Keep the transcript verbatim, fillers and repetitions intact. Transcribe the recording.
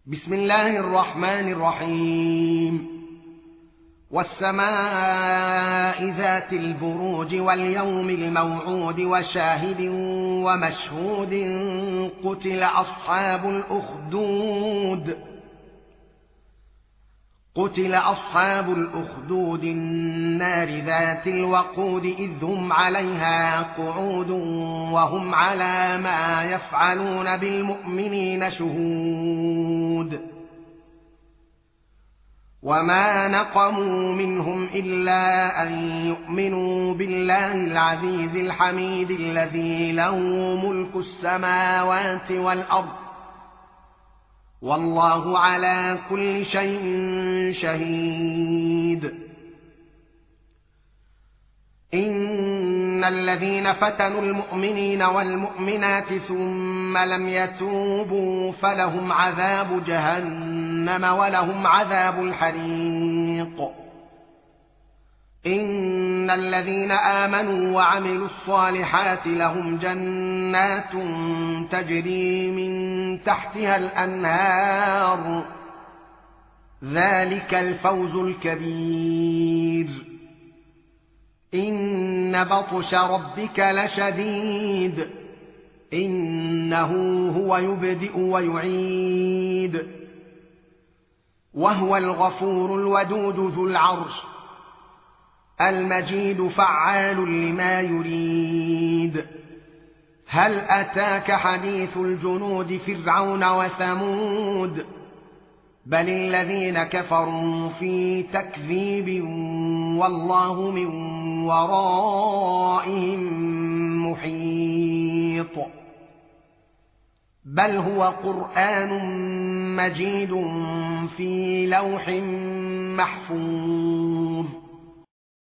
بسم الله الرحمن الرحيم والسماء ذات البروج واليوم الموعود وشاهد ومشهود قتل أصحاب الأخدود قتل أصحاب الأخدود النار ذات الوقود إذ هم عليها قعود وهم على ما يفعلون بالمؤمنين شهود وما نقموا منهم إلا أن يؤمنوا بالله العزيز الحميد الذي له ملك السماوات والأرض والله على كل شيء شهيد. إن الذين فتنوا المؤمنين والمؤمنات ثم لم يتوبوا فلهم عذاب جهنم ولهم عذاب الحريق. إن الذين آمنوا وعملوا الصالحات لهم جنات تجري من تحتها الأنهار ذلك الفوز الكبير. إن بطش ربك لشديد إنه هو يبدئ ويعيد وهو الغفور الودود ذو العرش المجيد فعال لما يريد. هل أتاك حديث الجنود فرعون وثمود بل الذين كفروا في تكذيب والله من ورائهم محيط. بل هو قرآن مجيد في لوح محفوظ.